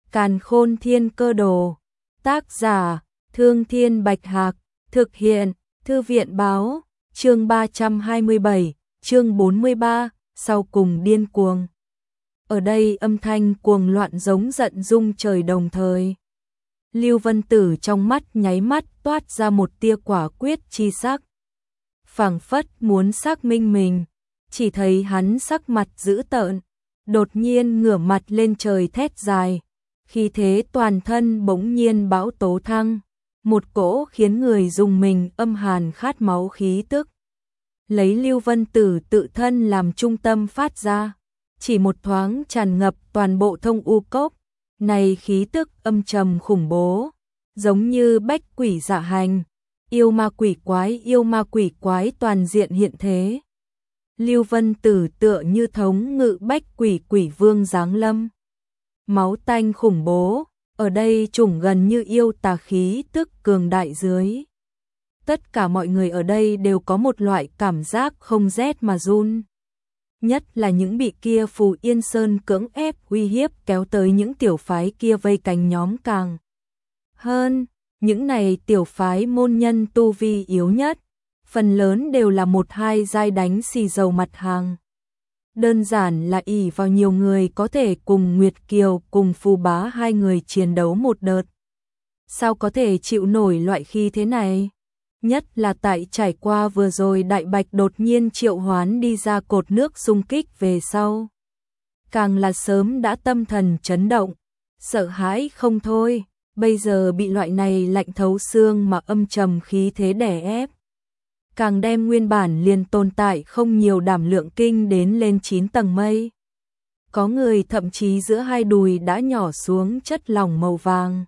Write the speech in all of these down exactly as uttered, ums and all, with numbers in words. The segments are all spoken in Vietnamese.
Càn Khôn Thiên Cơ Đồ. Tác giả: Thương Thiên Bạch Hạc. Thực hiện: Thư viện Báo. Chương ba trăm hai mươi bảy, chương bốn mươi ba, sau cùng điên cuồng. Ở đây âm thanh cuồng loạn giống giận rung trời đồng thời. Lưu Vân Tử trong mắt nháy mắt toát ra một tia quả quyết chi sắc. Phảng phất muốn xác minh mình, chỉ thấy hắn sắc mặt dữ tợn, đột nhiên ngửa mặt lên trời thét dài, khí thế toàn thân bỗng nhiên bão tố thăng, một cỗ khiến người dùng mình âm hàn khát máu khí tức. Lấy Lưu Vân Tử tự thân làm trung tâm phát ra, chỉ một thoáng tràn ngập toàn bộ Thông U Cốc. Này khí tức âm trầm khủng bố, giống như bách quỷ dạ hành, yêu ma quỷ quái yêu ma quỷ quái toàn diện hiện thế. Lưu Vân Tử tựa như thống ngự bách quỷ quỷ vương giáng lâm. Máu tanh khủng bố, ở đây trùng gần như yêu tà khí tức cường đại dưới. Tất cả mọi người ở đây đều có một loại cảm giác không rét mà run. Nhất là những bị kia Phù Yên Sơn cưỡng ép uy hiếp kéo tới những tiểu phái kia vây cánh nhóm càng hơn. Những này tiểu phái môn nhân tu vi yếu nhất, phần lớn đều là một hai giai đánh xì dầu mặt hàng. Đơn giản là ỷ vào nhiều người có thể cùng Nguyệt Kiều cùng Phù Bá hai người chiến đấu một đợt. Sao có thể chịu nổi loại khí thế này? Nhất là tại trải qua vừa rồi Đại Bạch đột nhiên triệu hoán đi ra cột nước xung kích về sau. Càng là sớm đã tâm thần chấn động, sợ hãi không thôi, bây giờ bị loại này lạnh thấu xương mà âm trầm khí thế đè ép. Càng đem nguyên bản liền tồn tại không nhiều đảm lượng kinh đến lên chín tầng mây. Có người thậm chí giữa hai đùi đã nhỏ xuống chất lỏng màu vàng.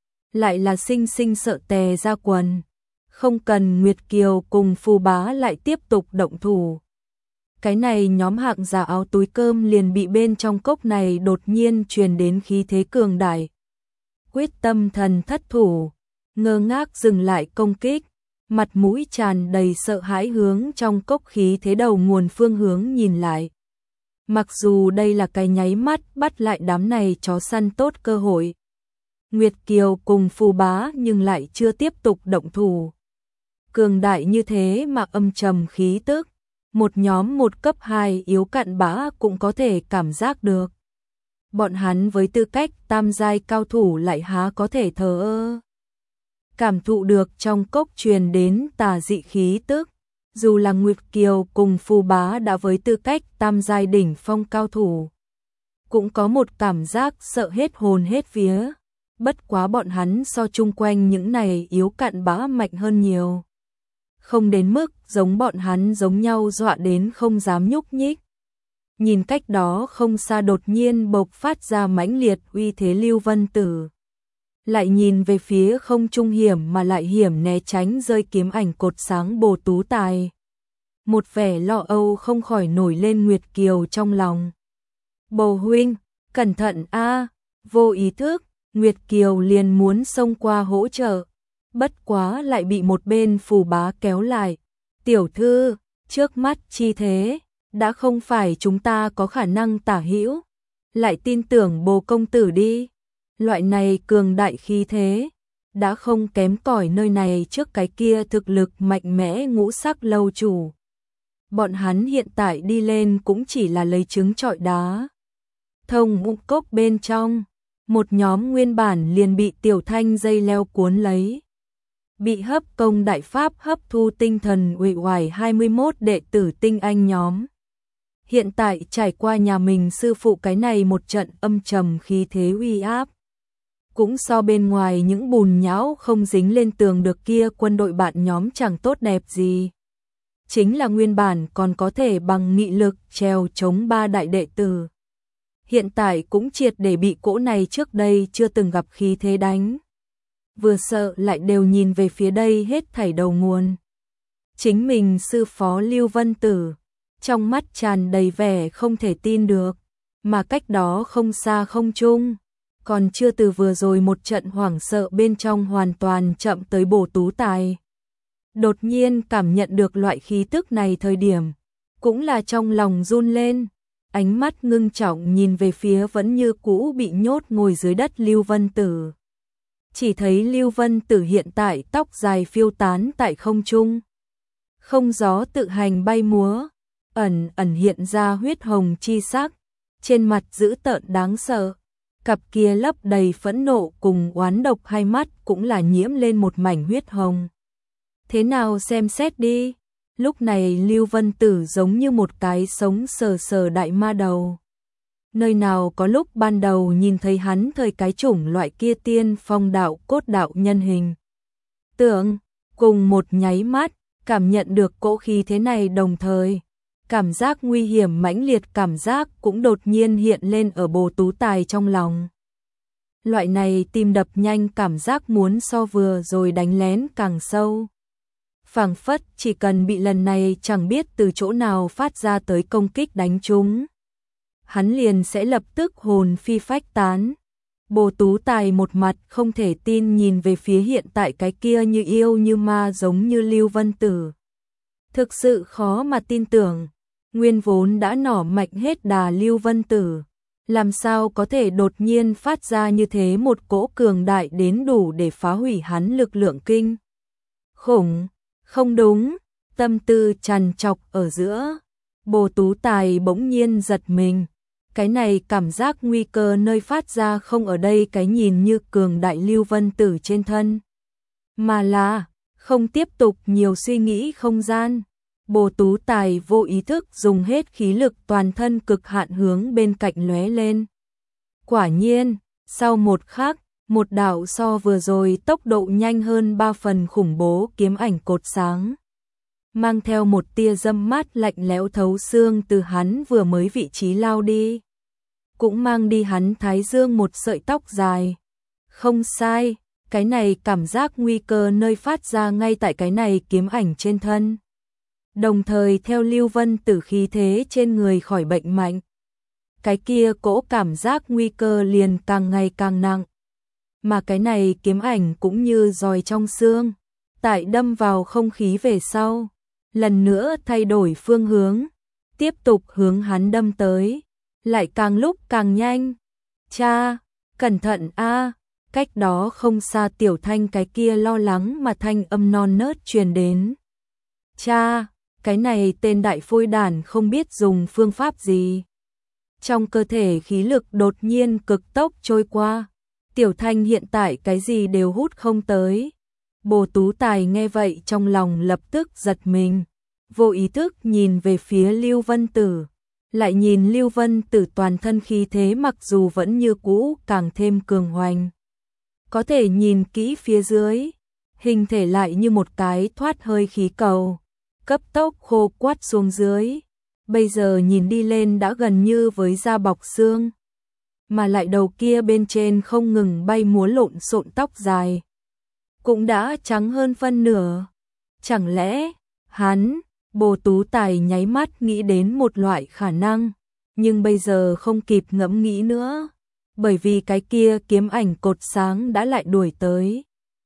Lại là sinh sinh sợ tè ra quần. Không cần Nguyệt Kiều cùng Phù Bá lại tiếp tục động thủ. Cái này nhóm hạng giả áo túi cơm liền bị bên trong cốc này đột nhiên truyền đến khí thế cường đại. Quyết tâm thần thất thủ, ngơ ngác dừng lại công kích, mặt mũi tràn đầy sợ hãi hướng trong cốc khí thế đầu nguồn phương hướng nhìn lại. Mặc dù đây là cái nháy mắt bắt lại đám này chó săn tốt cơ hội. Nguyệt Kiều cùng Phù Bá nhưng lại chưa tiếp tục động thủ. Cường đại như thế mà âm trầm khí tức, một nhóm một cấp hai yếu cặn bã cũng có thể cảm giác được. Bọn hắn với tư cách tam giai cao thủ lại há có thể thờ ơ. Cảm thụ được trong cốc truyền đến tà dị khí tức, dù là Nguyệt Kiều cùng Phù Bá đã với tư cách tam giai đỉnh phong cao thủ, cũng có một cảm giác sợ hết hồn hết vía, bất quá bọn hắn so chung quanh những này yếu cặn bã mạnh hơn nhiều. Không đến mức giống bọn hắn giống nhau dọa đến không dám nhúc nhích. Nhìn cách đó không xa đột nhiên bộc phát ra mãnh liệt uy thế Lưu Vân Tử. Lại nhìn về phía không trung hiểm mà lại hiểm né tránh rơi kiếm ảnh cột sáng Bồ Tú Tài. Một vẻ lo âu không khỏi nổi lên Nguyệt Kiều trong lòng. Bồ huynh, cẩn thận a. Vô ý thức, Nguyệt Kiều liền muốn xông qua hỗ trợ. Bất quá lại bị một bên Phù Bá kéo lại. Tiểu thư, trước mắt chi thế, đã không phải chúng ta có khả năng tả hữu. Lại tin tưởng Bồ công tử đi. Loại này cường đại khí thế, đã không kém cỏi nơi này trước cái kia thực lực mạnh mẽ ngũ sắc lâu chủ. Bọn hắn hiện tại đi lên cũng chỉ là lấy trứng trọi đá. Thông ngũ cốc bên trong, một nhóm nguyên bản liền bị Tiểu Thanh dây leo cuốn lấy. Bị hấp công đại pháp hấp thu tinh thần uể oải hai mươi mốt đệ tử tinh anh nhóm. Hiện tại trải qua nhà mình sư phụ cái này một trận âm trầm khí thế uy áp. Cũng so bên ngoài những bùn nhão không dính lên tường được kia quân đội bạn nhóm chẳng tốt đẹp gì. Chính là nguyên bản còn có thể bằng nghị lực trèo chống ba đại đệ tử. Hiện tại cũng triệt để bị cỗ này trước đây chưa từng gặp khí thế đánh. Vừa sợ lại đều nhìn về phía đây hết thảy đầu nguồn. Chính mình sư phó Lưu Vân Tử, trong mắt tràn đầy vẻ không thể tin được, mà cách đó không xa không trung, còn chưa từ vừa rồi một trận hoảng sợ bên trong hoàn toàn chậm tới Bồ Tú Tài. Đột nhiên cảm nhận được loại khí tức này thời điểm, cũng là trong lòng run lên, ánh mắt ngưng trọng nhìn về phía vẫn như cũ bị nhốt ngồi dưới đất Lưu Vân Tử. Chỉ thấy Lưu Vân Tử hiện tại tóc dài phiêu tán tại không trung. Không gió tự hành bay múa, ẩn ẩn hiện ra huyết hồng chi sắc, trên mặt dữ tợn đáng sợ. Cặp kia lấp đầy phẫn nộ cùng oán độc hai mắt cũng là nhiễm lên một mảnh huyết hồng. Thế nào xem xét đi, lúc này Lưu Vân Tử giống như một cái sống sờ sờ đại ma đầu. Nơi nào có lúc ban đầu nhìn thấy hắn thời cái chủng loại kia tiên phong đạo cốt đạo nhân hình. Tưởng, cùng một nháy mắt, cảm nhận được cỗ khí thế này đồng thời. Cảm giác nguy hiểm mãnh liệt cảm giác cũng đột nhiên hiện lên ở Bồ Tú Tài trong lòng. Loại này tim đập nhanh cảm giác muốn so vừa rồi đánh lén càng sâu. Phảng phất chỉ cần bị lần này chẳng biết từ chỗ nào phát ra tới công kích đánh trúng, hắn liền sẽ lập tức hồn phi phách tán. Bồ Tú Tài một mặt không thể tin nhìn về phía hiện tại cái kia như yêu như ma giống như Lưu Vân Tử. Thực sự khó mà tin tưởng, nguyên vốn đã nỏ mạnh hết đà Lưu Vân Tử, làm sao có thể đột nhiên phát ra như thế một cỗ cường đại đến đủ để phá hủy hắn lực lượng kinh khủng. Không đúng, tâm tư trằn trọc ở giữa, Bồ Tú Tài bỗng nhiên giật mình. Cái này cảm giác nguy cơ nơi phát ra không ở đây cái nhìn như cường đại Lưu Vân Tử trên thân, mà là không tiếp tục nhiều suy nghĩ không gian. Bồ Tú Tài vô ý thức dùng hết khí lực toàn thân cực hạn hướng bên cạnh lóe lên. Quả nhiên, sau một khắc, một đạo so vừa rồi tốc độ nhanh hơn ba phần khủng bố kiếm ảnh cột sáng, mang theo một tia dâm mát lạnh lẽo thấu xương từ hắn vừa mới vị trí lao đi, cũng mang đi hắn thái dương một sợi tóc dài. Không sai, cái này cảm giác nguy cơ nơi phát ra ngay tại cái này kiếm ảnh trên thân. Đồng thời theo Lưu Vân Tử khí thế trên người khỏi bệnh mạnh, cái kia cỗ cảm giác nguy cơ liền càng ngày càng nặng. Mà cái này kiếm ảnh cũng như giòi trong xương, tại đâm vào không khí về sau, lần nữa thay đổi phương hướng, tiếp tục hướng hắn đâm tới, lại càng lúc càng nhanh. Cha, cẩn thận a! Cách đó không xa Tiểu Thanh cái kia lo lắng mà thanh âm non nớt truyền đến. Cha, cái này tên đại phôi đản không biết dùng phương pháp gì. Trong cơ thể khí lực đột nhiên cực tốc trôi qua, Tiểu Thanh hiện tại cái gì đều hút không tới. Bồ Tú Tài nghe vậy trong lòng lập tức giật mình, vô ý thức nhìn về phía Lưu Vân Tử, lại nhìn Lưu Vân Tử toàn thân khí thế mặc dù vẫn như cũ càng thêm cường hoành. Có thể nhìn kỹ phía dưới, hình thể lại như một cái thoát hơi khí cầu, cấp tốc khô quắt xuống dưới, bây giờ nhìn đi lên đã gần như với da bọc xương, mà lại đầu kia bên trên không ngừng bay múa lộn xộn tóc dài, cũng đã trắng hơn phân nửa. Chẳng lẽ, hắn, Bồ Tú Tài nháy mắt nghĩ đến một loại khả năng, nhưng bây giờ không kịp ngẫm nghĩ nữa, bởi vì cái kia kiếm ảnh cột sáng đã lại đuổi tới.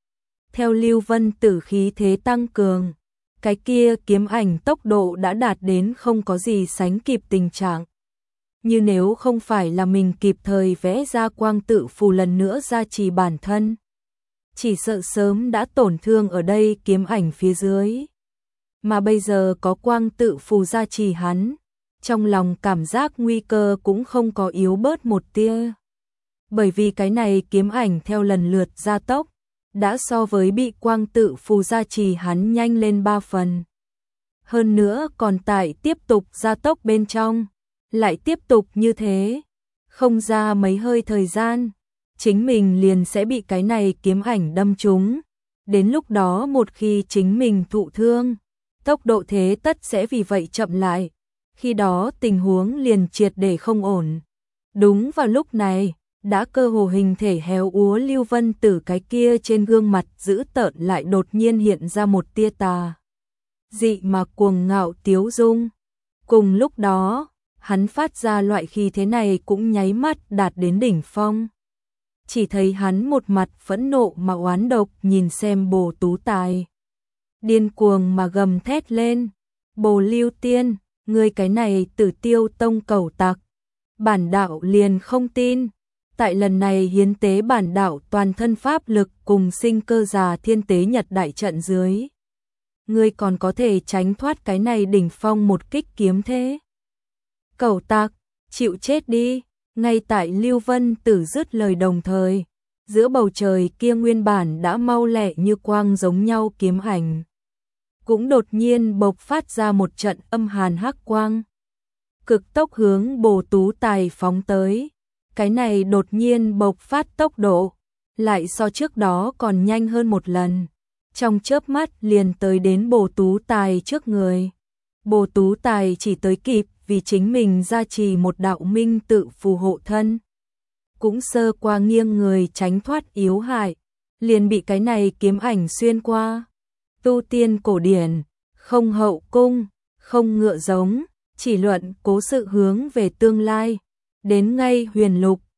Theo Lưu Vân Tử khí thế tăng cường, cái kia kiếm ảnh tốc độ đã đạt đến không có gì sánh kịp tình trạng. Như nếu không phải là mình kịp thời vẽ ra quang tự phù lần nữa gia trì bản thân, chỉ sợ sớm đã tổn thương ở đây kiếm ảnh phía dưới. Mà bây giờ có quang tự phù gia trì hắn, trong lòng cảm giác nguy cơ cũng không có yếu bớt một tia. Bởi vì cái này kiếm ảnh theo lần lượt gia tốc, đã so với bị quang tự phù gia trì hắn nhanh lên ba phần. Hơn nữa còn tại tiếp tục gia tốc bên trong, lại tiếp tục như thế, không ra mấy hơi thời gian, chính mình liền sẽ bị cái này kiếm ảnh đâm trúng. Đến lúc đó một khi chính mình thụ thương, tốc độ thế tất sẽ vì vậy chậm lại, khi đó tình huống liền triệt để không ổn. Đúng vào lúc này, đã cơ hồ hình thể héo úa Lưu Vân Tử cái kia trên gương mặt dữ tợn lại đột nhiên hiện ra một tia tà dị mà cuồng ngạo tiếu dung. Cùng lúc đó, hắn phát ra loại khí thế này cũng nháy mắt đạt đến đỉnh phong. Chỉ thấy hắn một mặt phẫn nộ mà oán độc nhìn xem Bồ Tú Tài, điên cuồng mà gầm thét lên, Bồ Lưu Tiên, Ngươi cái này Tử Tiêu Tông cẩu tặc, bản đạo liền không tin. Tại lần này hiến tế bản đạo toàn thân pháp lực cùng sinh cơ già thiên tế nhật đại trận dưới. Ngươi còn có thể tránh thoát cái này đỉnh phong một kích kiếm thế. Cẩu tặc, chịu chết đi. Ngay tại Lưu Vân Tử dứt lời đồng thời, giữa bầu trời kia nguyên bản đã mau lẹ như quang giống nhau kiếm ảnh, cũng đột nhiên bộc phát ra một trận âm hàn hắc quang, cực tốc hướng Bồ Tú Tài phóng tới. Cái này đột nhiên bộc phát tốc độ, lại so trước đó còn nhanh hơn một lần, trong chớp mắt liền tới đến Bồ Tú Tài trước người. Bồ Tú Tài chỉ tới kịp vì chính mình gia trì một đạo minh tự phù hộ thân, cũng sơ qua nghiêng người tránh thoát yếu hại, liền bị cái này kiếm ảnh xuyên qua. Tu tiên cổ điển, không hậu cung, không ngựa giống, chỉ luận cố sự hướng về tương lai, đến ngay huyền lục,